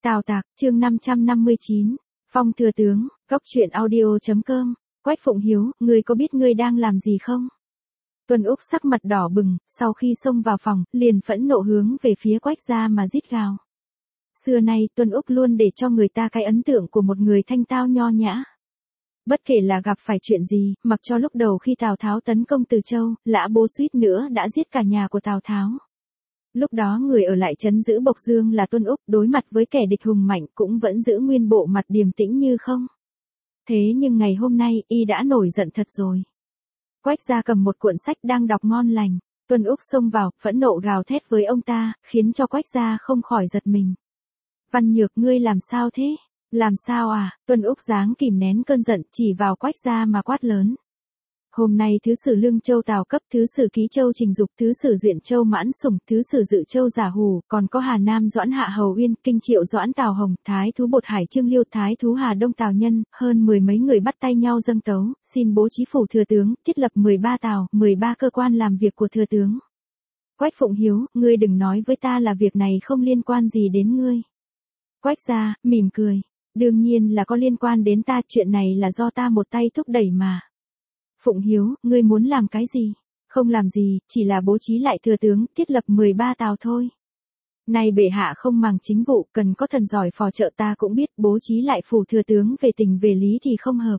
Tào Tạc, chương 559, Phong thừa tướng, góc truyện audio.com, Quách Phụng Hiếu, ngươi có biết ngươi đang làm gì không? Tuân Úc sắc mặt đỏ bừng, sau khi xông vào phòng, liền phẫn nộ hướng về phía Quách gia mà rít gào. Xưa nay Tuân Úc luôn để cho người ta cái ấn tượng của một người thanh tao nho nhã. Bất kể là gặp phải chuyện gì, mặc cho lúc đầu khi Tào Tháo tấn công Từ Châu, Lã Bố suýt nữa đã giết cả nhà của Tào Tháo. Lúc đó người ở lại trấn giữ Bộc Dương là Tuân Úc, đối mặt với kẻ địch hùng mạnh cũng vẫn giữ nguyên bộ mặt điềm tĩnh như không. Thế nhưng ngày hôm nay, y đã nổi giận thật rồi. Quách gia cầm một cuộn sách đang đọc ngon lành, Tuân Úc xông vào, phẫn nộ gào thét với ông ta, khiến cho Quách gia không khỏi giật mình. Văn Nhược, ngươi làm sao thế? Làm sao à? Tuân Úc dáng kìm nén cơn giận, chỉ vào Quách gia mà quát lớn. Hôm nay thứ sử Lương Châu Tào Cấp, thứ sử Ký Châu Trình Dục, thứ sử Duyện Châu Mãn Sủng, thứ sử Dự Châu Giả Hù, còn có Hà Nam Doãn Hạ Hầu Uyên, Kinh Triệu Doãn Tào Hồng, Thái thú Bột Hải Trương Liêu, Thái thú Hà Đông Tào Nhân, hơn 10 mấy người bắt tay nhau dâng tấu, xin bố trí phủ thừa tướng, thiết lập 13 tào, 13 cơ quan làm việc của thừa tướng. Quách Phụng Hiếu, ngươi đừng nói với ta là việc này không liên quan gì đến ngươi. Quách gia mỉm cười, đương nhiên là có liên quan đến ta, chuyện này là do ta một tay thúc đẩy mà. Phụng Hiếu, ngươi muốn làm cái gì? Không làm gì, chỉ là bố trí lại thừa tướng, thiết lập 13 tào thôi. Nay bệ hạ không màng chính vụ, cần có thần giỏi phò trợ, ta cũng biết, bố trí lại phủ thừa tướng về tình về lý thì không hợp.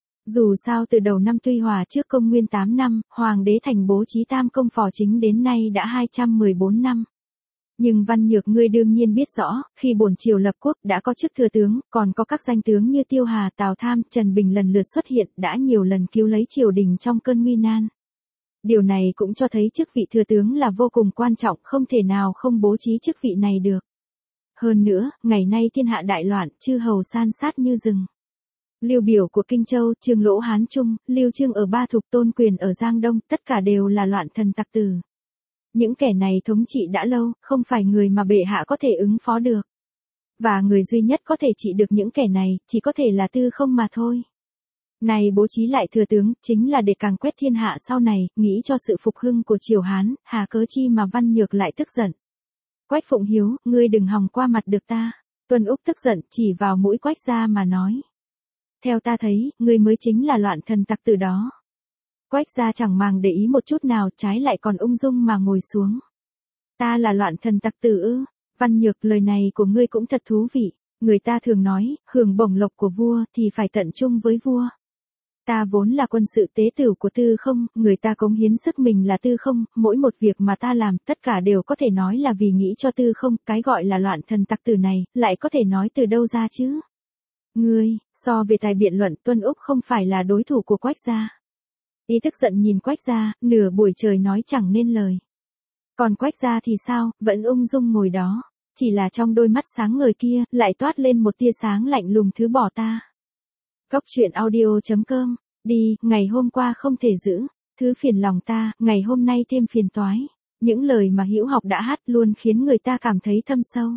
Dù sao từ đầu năm Tuy Hòa trước công nguyên 8 năm, Hoàng đế thành bố trí tam công phò chính đến nay đã 214 năm. Nhưng Văn Nhược, ngươi đương nhiên biết rõ, khi bổn triều lập quốc đã có chức thừa tướng, còn có các danh tướng như Tiêu Hà, Tào Tham, Trần Bình lần lượt xuất hiện, đã nhiều lần cứu lấy triều đình trong cơn nguy nan. Điều này cũng cho thấy chức vị thừa tướng là vô cùng quan trọng, không thể nào không bố trí chức vị này được. Hơn nữa, ngày nay thiên hạ đại loạn, chư hầu san sát như rừng. Liêu Biểu của Kinh Châu, Trương Lỗ Hán Trung, Liêu Trương ở Ba Thục, Tôn Quyền ở Giang Đông, tất cả đều là loạn thần tặc tử. Những kẻ này thống trị đã lâu, không phải người mà bệ hạ có thể ứng phó được. Và người duy nhất có thể trị được những kẻ này, chỉ có thể là Tư Không mà thôi. Này bố trí lại thừa tướng, chính là để càng quét thiên hạ sau này, nghĩ cho sự phục hưng của triều Hán, hà cớ chi mà Văn Nhược lại tức giận. Quách Phụng Hiếu, ngươi đừng hòng qua mặt được ta. Tuân Úc tức giận, chỉ vào mũi Quách gia mà nói. Theo ta thấy, ngươi mới chính là loạn thần tặc tử đó. Quách gia chẳng màng để ý một chút nào, trái lại còn ung dung mà ngồi xuống. Ta là loạn thần tặc tử ư? Văn Nhược, lời này của ngươi cũng thật thú vị. Người ta thường nói, hưởng bổng lộc của vua thì phải tận trung với vua. Ta vốn là quân sự tế tửu của Tư Không, người ta cống hiến sức mình là Tư Không, mỗi một việc mà ta làm, tất cả đều có thể nói là vì nghĩ cho Tư Không, cái gọi là loạn thần tặc tử này, lại có thể nói từ đâu ra chứ? Ngươi, so về tài biện luận, Tuân Úc không phải là đối thủ của Quách gia. Y tức giận nhìn Quách gia, nửa buổi trời nói chẳng nên lời. Còn Quách gia thì sao, vẫn ung dung ngồi đó, chỉ là trong đôi mắt sáng ngời kia, lại toát lên một tia sáng lạnh lùng thứ bỏ ta. Góc truyện audio.com, đi, ngày hôm qua không thể giữ, thứ phiền lòng ta, ngày hôm nay thêm phiền toái. Những lời mà Hữu Học đã hát luôn khiến người ta cảm thấy thâm sâu.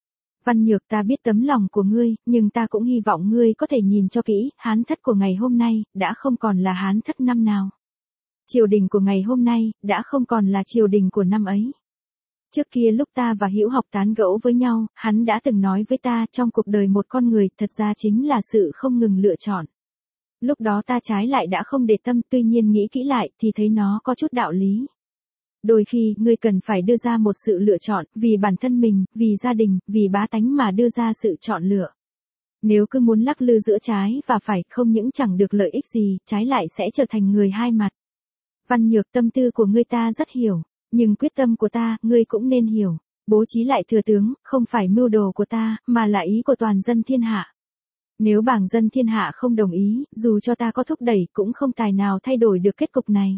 Văn Nhược, ta biết tấm lòng của ngươi, nhưng ta cũng hy vọng ngươi có thể nhìn cho kỹ, Hán thất của ngày hôm nay, đã không còn là Hán thất năm nào. Triều đình của ngày hôm nay, đã không còn là triều đình của năm ấy. Trước kia lúc ta và Hữu Học tán gẫu với nhau, hắn đã từng nói với ta, trong cuộc đời một con người, thật ra chính là sự không ngừng lựa chọn. Lúc đó ta trái lại đã không để tâm, tuy nhiên nghĩ kỹ lại, thì thấy nó có chút đạo lý. Đôi khi, ngươi cần phải đưa ra một sự lựa chọn, vì bản thân mình, vì gia đình, vì bá tánh mà đưa ra sự chọn lựa. Nếu cứ muốn lắc lư giữa trái và phải, không những chẳng được lợi ích gì, trái lại sẽ trở thành người hai mặt. Văn Nhược, tâm tư của ngươi ta rất hiểu, nhưng quyết tâm của ta, ngươi cũng nên hiểu. Bố trí lại thừa tướng, không phải mưu đồ của ta, mà là ý của toàn dân thiên hạ. Nếu bảng dân thiên hạ không đồng ý, dù cho ta có thúc đẩy, cũng không tài nào thay đổi được kết cục này.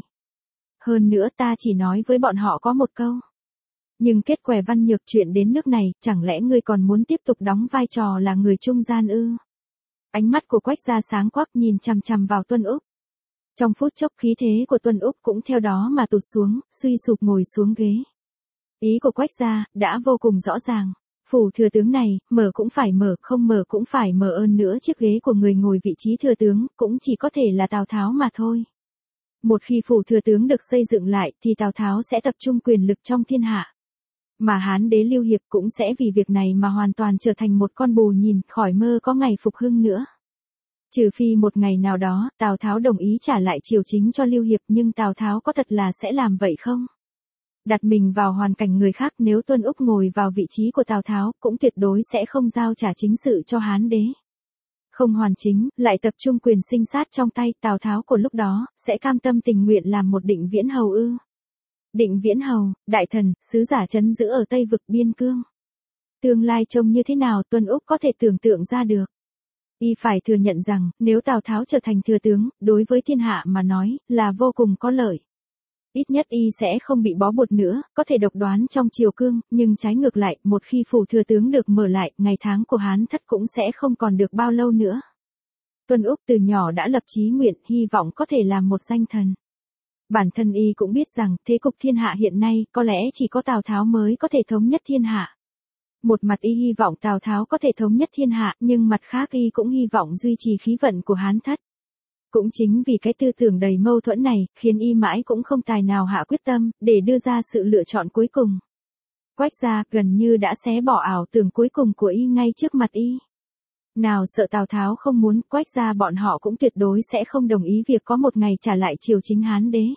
Hơn nữa ta chỉ nói với bọn họ có một câu. Nhưng kết quả Văn Nhược, chuyện đến nước này, chẳng lẽ ngươi còn muốn tiếp tục đóng vai trò là người trung gian ư? Ánh mắt của Quách gia sáng quắc nhìn chằm chằm vào Tuân Úc. Trong phút chốc khí thế của Tuân Úc cũng theo đó mà tụt xuống, suy sụp ngồi xuống ghế. Ý của Quách gia đã vô cùng rõ ràng. Phủ thừa tướng này, mở cũng phải mở, không mở cũng phải mở, hơn nữa chiếc ghế của người ngồi vị trí thừa tướng, cũng chỉ có thể là Tào Tháo mà thôi. Một khi phủ thừa tướng được xây dựng lại, thì Tào Tháo sẽ tập trung quyền lực trong thiên hạ. Mà Hán đế Lưu Hiệp cũng sẽ vì việc này mà hoàn toàn trở thành một con bù nhìn, khỏi mơ có ngày phục hưng nữa. Trừ phi một ngày nào đó, Tào Tháo đồng ý trả lại triều chính cho Lưu Hiệp, nhưng Tào Tháo có thật là sẽ làm vậy không? Đặt mình vào hoàn cảnh người khác, nếu Tuân Úc ngồi vào vị trí của Tào Tháo, cũng tuyệt đối sẽ không giao trả chính sự cho Hán đế. Không hoàn chính, lại tập trung quyền sinh sát trong tay, Tào Tháo của lúc đó, sẽ cam tâm tình nguyện làm một Định Viễn Hầu ư? Định Viễn Hầu, đại thần, sứ giả trấn giữ ở Tây vực biên cương. Tương lai trông như thế nào Tuân Úc có thể tưởng tượng ra được. Y phải thừa nhận rằng, nếu Tào Tháo trở thành thừa tướng, đối với thiên hạ mà nói, là vô cùng có lợi. Ít nhất Y sẽ không bị bó buộc nữa, có thể độc đoán trong triều cương, nhưng trái ngược lại, một khi phủ thừa tướng được mở lại, ngày tháng của Hán thất cũng sẽ không còn được bao lâu nữa. Tuân Úc từ nhỏ đã lập chí nguyện, hy vọng có thể làm một danh thần. Bản thân Y cũng biết rằng, thế cục thiên hạ hiện nay, có lẽ chỉ có Tào Tháo mới có thể thống nhất thiên hạ. Một mặt Y hy vọng Tào Tháo có thể thống nhất thiên hạ, nhưng mặt khác Y cũng hy vọng duy trì khí vận của Hán thất. Cũng chính vì cái tư tưởng đầy mâu thuẫn này, khiến Y mãi cũng không tài nào hạ quyết tâm, để đưa ra sự lựa chọn cuối cùng. Quách gia gần như đã xé bỏ ảo tưởng cuối cùng của Y ngay trước mặt Y. Nào sợ Tào Tháo không muốn, Quách gia bọn họ cũng tuyệt đối sẽ không đồng ý việc có một ngày trả lại triều chính Hán đế.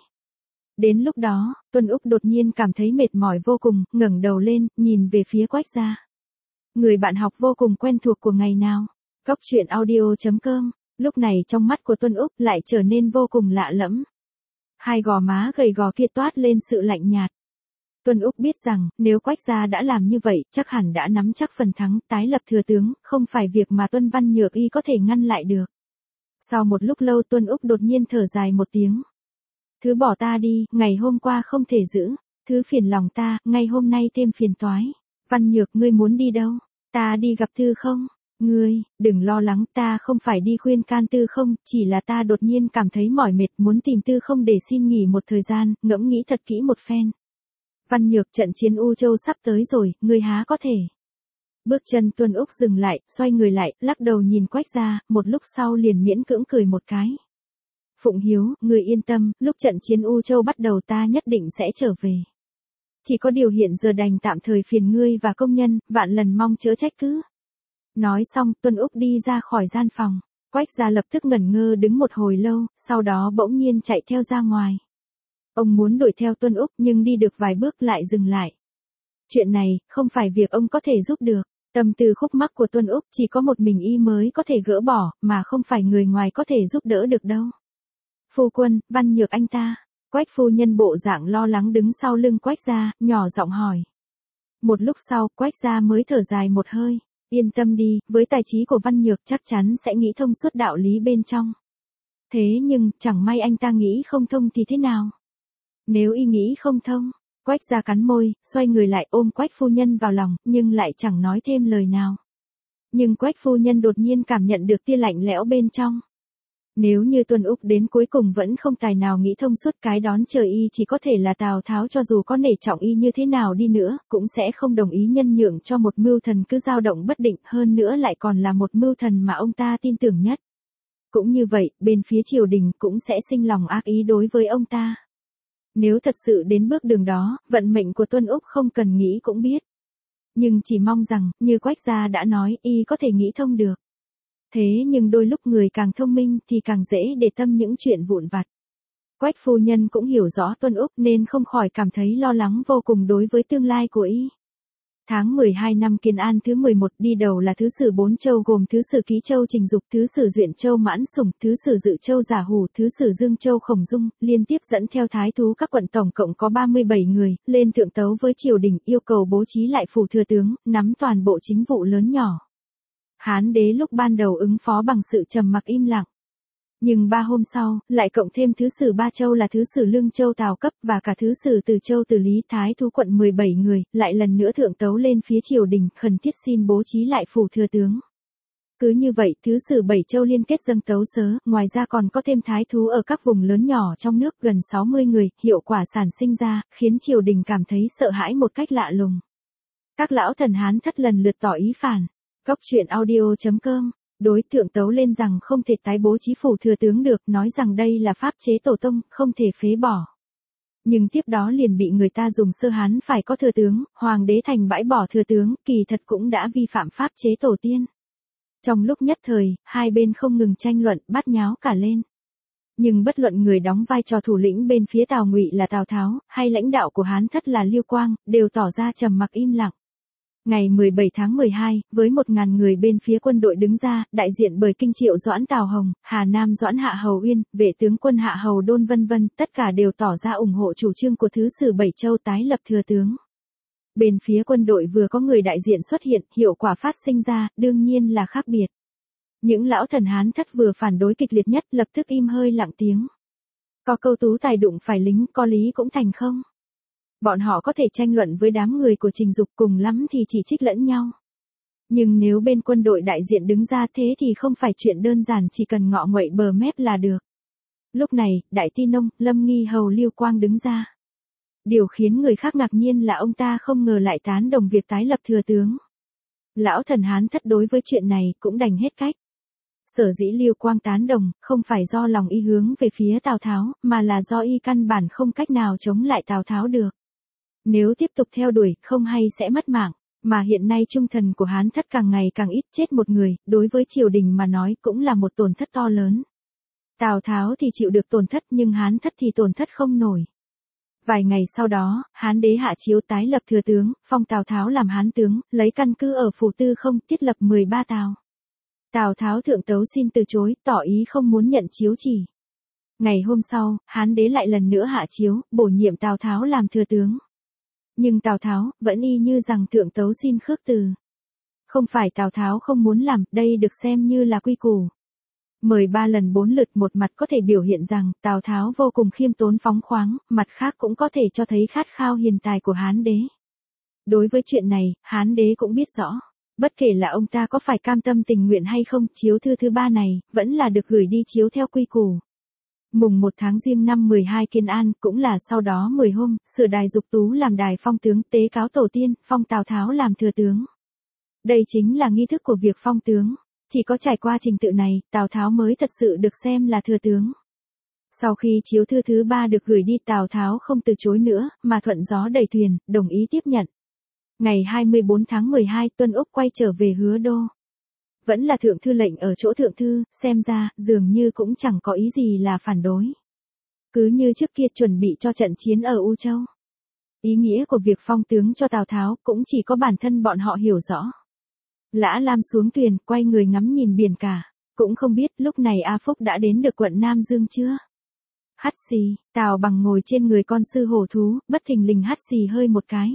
Đến lúc đó, Tuân Úc đột nhiên cảm thấy mệt mỏi vô cùng, ngẩng đầu lên, nhìn về phía Quách gia. Người bạn học vô cùng quen thuộc của ngày nào. Cóc truyện audio.com. Lúc này trong mắt của Tuân Úc lại trở nên vô cùng lạ lẫm. Hai gò má gầy gò kia toát lên sự lạnh nhạt. Tuân Úc biết rằng, nếu Quách gia đã làm như vậy, chắc hẳn đã nắm chắc phần thắng, tái lập thừa tướng, không phải việc mà Tuân Văn Nhược Y có thể ngăn lại được. Sau một lúc lâu Tuân Úc đột nhiên thở dài một tiếng. Thứ bỏ ta đi, ngày hôm qua không thể giữ. Thứ phiền lòng ta, ngày hôm nay thêm phiền toái. Văn Nhược, ngươi muốn đi đâu? Ta đi gặp Tư Không. Ngươi, đừng lo lắng, ta không phải đi khuyên can Tư Không, chỉ là ta đột nhiên cảm thấy mỏi mệt, muốn tìm Tư Không để xin nghỉ một thời gian, ngẫm nghĩ thật kỹ một phen. Văn Nhược, trận chiến U Châu sắp tới rồi, ngươi há có thể. Bước chân Tuân Úc dừng lại, xoay người lại, lắc đầu nhìn Quách gia, một lúc sau liền miễn cưỡng cười một cái. Phụng Hiếu, ngươi yên tâm, lúc trận chiến U Châu bắt đầu ta nhất định sẽ trở về. Chỉ có điều hiện giờ đành tạm thời phiền ngươi và công nhân, vạn lần mong chớ trách cứ. Nói xong, Tuân Úc đi ra khỏi gian phòng. Quách gia lập tức ngẩn ngơ đứng một hồi lâu, sau đó bỗng nhiên chạy theo ra ngoài. Ông muốn đuổi theo Tuân Úc nhưng đi được vài bước lại dừng lại. Chuyện này, không phải việc ông có thể giúp được. Tâm tư khúc mắc của Tuân Úc chỉ có một mình Y mới có thể gỡ bỏ, mà không phải người ngoài có thể giúp đỡ được đâu. Phu quân, Văn Nhược anh ta. Quách phu nhân bộ dạng lo lắng đứng sau lưng Quách gia, nhỏ giọng hỏi. Một lúc sau, Quách gia mới thở dài một hơi. Yên tâm đi, với tài trí của Văn Nhược chắc chắn sẽ nghĩ thông suốt đạo lý bên trong. Thế nhưng, chẳng may anh ta nghĩ không thông thì thế nào? Nếu Y nghĩ không thông, Quách gia cắn môi, xoay người lại ôm Quách phu nhân vào lòng, nhưng lại chẳng nói thêm lời nào. Nhưng Quách phu nhân đột nhiên cảm nhận được tia lạnh lẽo bên trong. Nếu như Tuân Úc đến cuối cùng vẫn không tài nào nghĩ thông suốt, cái đón chờ Y chỉ có thể là Tào Tháo, cho dù có nể trọng Y như thế nào đi nữa, cũng sẽ không đồng ý nhân nhượng cho một mưu thần cứ dao động bất định, hơn nữa lại còn là một mưu thần mà ông ta tin tưởng nhất. Cũng như vậy, bên phía triều đình cũng sẽ sinh lòng ác ý đối với ông ta. Nếu thật sự đến bước đường đó, vận mệnh của Tuân Úc không cần nghĩ cũng biết. Nhưng chỉ mong rằng, như Quách gia đã nói, Y có thể nghĩ thông được. Thế nhưng đôi lúc người càng thông minh thì càng dễ để tâm những chuyện vụn vặt. Quách phu nhân cũng hiểu rõ Tuân Úc nên không khỏi cảm thấy lo lắng vô cùng đối với tương lai của Y. Tháng 12 năm Kiến An thứ 11 đi đầu là Thứ sử Bốn Châu gồm Thứ sử Ký Châu Trình Dục, Thứ sử Duyện Châu Mãn Sủng, Thứ sử Dự Châu Giả Hủ, Thứ sử Dương Châu Khổng Dung, liên tiếp dẫn theo thái thú các quận tổng cộng có 37 người, lên thượng tấu với triều đình yêu cầu bố trí lại phủ thừa tướng, nắm toàn bộ chính vụ lớn nhỏ. Hán đế lúc ban đầu ứng phó bằng sự trầm mặc im lặng. Nhưng 3 hôm sau, lại cộng thêm Thứ sử Ba Châu là Thứ sử Lương Châu Tào Cấp và cả Thứ sử Từ Châu Từ Lý thái thú quận 17 người, lại lần nữa thượng tấu lên phía triều đình, khẩn thiết xin bố trí lại phủ thừa tướng. Cứ như vậy, Thứ sử 7 Châu liên kết dâng tấu sớ, ngoài ra còn có thêm thái thú ở các vùng lớn nhỏ trong nước gần 60 người, hiệu quả sản sinh ra, khiến triều đình cảm thấy sợ hãi một cách lạ lùng. Các lão thần Hán thất lần lượt tỏ ý phản. Cóc truyện audio.com. Đối tượng tấu lên rằng không thể tái bố trí phủ thừa tướng được, nói rằng đây là pháp chế tổ tông, không thể phế bỏ. Nhưng tiếp đó liền bị người ta dùng sơ hán phải có thừa tướng, hoàng đế thành bãi bỏ thừa tướng, kỳ thật cũng đã vi phạm pháp chế tổ tiên. Trong lúc nhất thời, hai bên không ngừng tranh luận, bát nháo cả lên. Nhưng bất luận người đóng vai trò thủ lĩnh bên phía Tào Ngụy là Tào Tháo, hay lãnh đạo của Hán Thất là Liêu Quang, đều tỏ ra trầm mặc im lặng. Ngày 17 tháng 12, với 1.000 người bên phía quân đội đứng ra, đại diện bởi Kinh Triệu Doãn Tào Hồng, Hà Nam Doãn Hạ Hầu Uyên, vệ tướng quân Hạ Hầu Đôn vân vân, tất cả đều tỏ ra ủng hộ chủ trương của Thứ sử Bảy Châu tái lập thừa tướng. Bên phía quân đội vừa có người đại diện xuất hiện, hiệu quả phát sinh ra, đương nhiên là khác biệt. Những lão thần Hán Thất vừa phản đối kịch liệt nhất lập tức im hơi lặng tiếng. Có câu tú tài đụng phải lính, có lý cũng thành không. Bọn họ có thể tranh luận với đám người của Trình Dục, cùng lắm thì chỉ trích lẫn nhau. Nhưng nếu bên quân đội đại diện đứng ra thế thì không phải chuyện đơn giản, chỉ cần ngọ nguậy bờ mép là được. Lúc này, Đại Ti Nông, Lâm Nghi Hầu Liêu Quang đứng ra. Điều khiến người khác ngạc nhiên là ông ta không ngờ lại tán đồng việc tái lập thừa tướng. Lão thần Hán Thất đối với chuyện này cũng đành hết cách. Sở dĩ Liêu Quang tán đồng, không phải do lòng y hướng về phía Tào Tháo, mà là do y căn bản không cách nào chống lại Tào Tháo được. Nếu tiếp tục theo đuổi, không hay sẽ mất mạng, mà hiện nay trung thần của Hán Thất càng ngày càng ít, chết một người, đối với triều đình mà nói cũng là một tổn thất to lớn. Tào Tháo thì chịu được tổn thất nhưng Hán Thất thì tổn thất không nổi. Vài ngày sau đó, Hán đế hạ chiếu tái lập thừa tướng, phong Tào Tháo làm Hán tướng, lấy căn cứ ở Phủ Tư Không, thiết lập 13 tào. Tào Tháo thượng tấu xin từ chối, tỏ ý không muốn nhận chiếu chỉ. Ngày hôm sau, Hán đế lại lần nữa hạ chiếu, bổ nhiệm Tào Tháo làm thừa tướng. Nhưng Tào Tháo, vẫn y như rằng thượng tấu xin khước từ. Không phải Tào Tháo không muốn làm, đây được xem như là quy củ. Mời 3 lần 4 lượt, một mặt có thể biểu hiện rằng, Tào Tháo vô cùng khiêm tốn phóng khoáng, mặt khác cũng có thể cho thấy khát khao hiền tài của Hán đế. Đối với chuyện này, Hán đế cũng biết rõ. Bất kể là ông ta có phải cam tâm tình nguyện hay không, chiếu thư thứ 3 này, vẫn là được gửi đi chiếu theo quy củ. Mùng 1 tháng Giêng năm 12 Kiên An, cũng là sau đó 10 hôm, sửa đài Dục Tú làm đài phong tướng, tế cáo tổ tiên, phong Tào Tháo làm thừa tướng. Đây chính là nghi thức của việc phong tướng. Chỉ có trải qua trình tự này, Tào Tháo mới thật sự được xem là thừa tướng. Sau khi chiếu thư thứ 3 được gửi đi, Tào Tháo không từ chối nữa, mà thuận gió đẩy thuyền, đồng ý tiếp nhận. Ngày 24 tháng 12, Tuân Úc quay trở về Hứa Đô. Vẫn là thượng thư lệnh ở chỗ thượng thư, xem ra, dường như cũng chẳng có ý gì là phản đối. Cứ như trước kia chuẩn bị cho trận chiến ở U Châu. Ý nghĩa của việc phong tướng cho Tào Tháo cũng chỉ có bản thân bọn họ hiểu rõ. Lã Lam xuống thuyền, quay người ngắm nhìn biển cả. Cũng không biết lúc này A Phúc đã đến được quận Nam Dương chưa? Hắt xì, Tào Bằng ngồi trên người con sư hổ thú, bất thình lình hắt xì hơi một cái.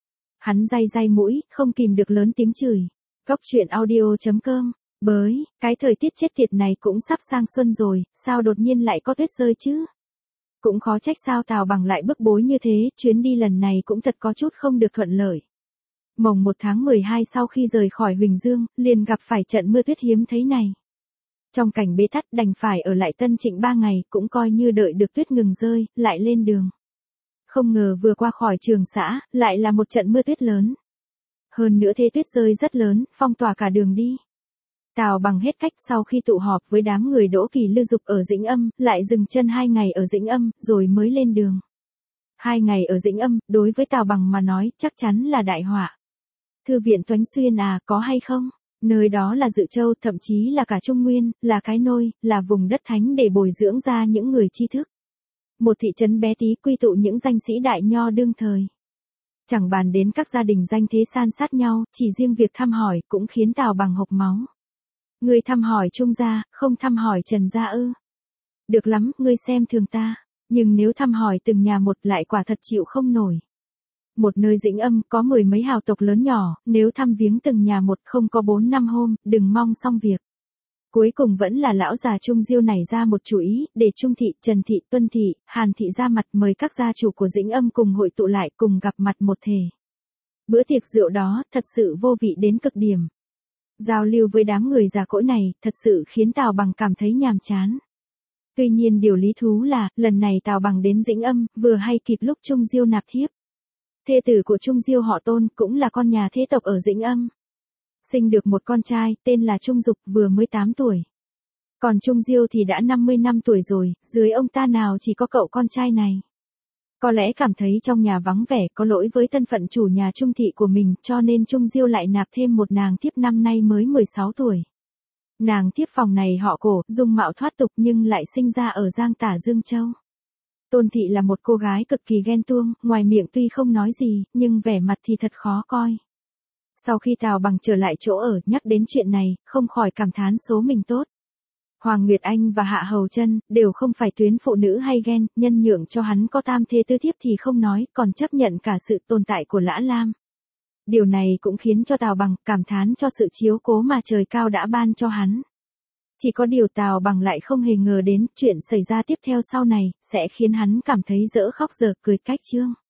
Hắn day day mũi, không kìm được lớn tiếng chửi. Cóc truyện audio.com. Bới, cái thời tiết chết tiệt này cũng sắp sang xuân rồi, sao đột nhiên lại có tuyết rơi chứ? Cũng khó trách sao Tào Bằng lại bức bối như thế, chuyến đi lần này cũng thật có chút không được thuận lợi. Mồng 1 tháng 12 sau khi rời khỏi Huỳnh Dương, liền gặp phải trận mưa tuyết hiếm thấy này. Trong cảnh bế tắc đành phải ở lại Tân Trịnh 3 ngày, cũng coi như đợi được tuyết ngừng rơi, lại lên đường. Không ngờ vừa qua khỏi Trường Xã, lại là một trận mưa tuyết lớn. Hơn nữa thế tuyết rơi rất lớn, phong tỏa cả đường đi. Tào Bằng hết cách sau khi tụ họp với đám người Đỗ Kỳ Lưu Dục ở Dĩnh Âm, lại dừng chân 2 ngày ở Dĩnh Âm, rồi mới lên đường. 2 ngày ở Dĩnh Âm, đối với Tào Bằng mà nói, chắc chắn là đại họa. Thư viện Toánh Xuyên à, có hay không? Nơi đó là Dự Châu, thậm chí là cả Trung Nguyên, là cái nôi, là vùng đất thánh để bồi dưỡng ra những người tri thức. Một thị trấn bé tí quy tụ những danh sĩ đại nho đương thời. Chẳng bàn đến các gia đình danh thế san sát nhau, chỉ riêng việc thăm hỏi cũng khiến Tào Bằng hộc máu. Ngươi thăm hỏi Trung gia, không thăm hỏi Trần gia ư? Được lắm, ngươi xem thường ta, nhưng nếu thăm hỏi từng nhà một lại quả thật chịu không nổi. Một nơi Dĩnh Âm có 10 mấy hào tộc lớn nhỏ, nếu thăm viếng từng nhà một không có 4-5 hôm, đừng mong xong việc. Cuối cùng vẫn là lão già Trung Diêu nảy ra một chủ ý, để Trung thị, Trần thị, Tuân thị, Hàn thị ra mặt mời các gia chủ của Dĩnh Âm cùng hội tụ lại, cùng gặp mặt một thể. Bữa tiệc rượu đó, thật sự vô vị đến cực điểm. Giao lưu với đám người già cỗi này, thật sự khiến Tào Bằng cảm thấy nhàm chán. Tuy nhiên điều lý thú là, lần này Tào Bằng đến Dĩnh Âm, vừa hay kịp lúc Trung Diêu nạp thiếp. Thê tử của Trung Diêu họ Tôn, cũng là con nhà thế tộc ở Dĩnh Âm. Sinh được một con trai, tên là Trung Dục, vừa mới 8 tuổi. Còn Trung Diêu thì đã 50 năm tuổi rồi, dưới ông ta nào chỉ có cậu con trai này. Có lẽ cảm thấy trong nhà vắng vẻ có lỗi với thân phận chủ nhà Trung thị của mình cho nên Trung Diêu lại nạp thêm một nàng thiếp năm nay mới 16 tuổi. Nàng thiếp phòng này họ Cổ, dung mạo thoát tục nhưng lại sinh ra ở Giang Tả Dương Châu. Tôn Thị là một cô gái cực kỳ ghen tuông, ngoài miệng tuy không nói gì, nhưng vẻ mặt thì thật khó coi. Sau khi Tào Bằng trở lại chỗ ở, nhắc đến chuyện này, không khỏi cảm thán số mình tốt. Hoàng Nguyệt Anh và Hạ Hầu Chân đều không phải tuyến phụ nữ hay ghen, nhân nhượng cho hắn có tam thê tứ thiếp thì không nói, còn chấp nhận cả sự tồn tại của Lã Lam. Điều này cũng khiến cho Tào Bằng cảm thán cho sự chiếu cố mà trời cao đã ban cho hắn. Chỉ có điều Tào Bằng lại không hề ngờ đến chuyện xảy ra tiếp theo sau này, sẽ khiến hắn cảm thấy dở khóc dở cười cách chương.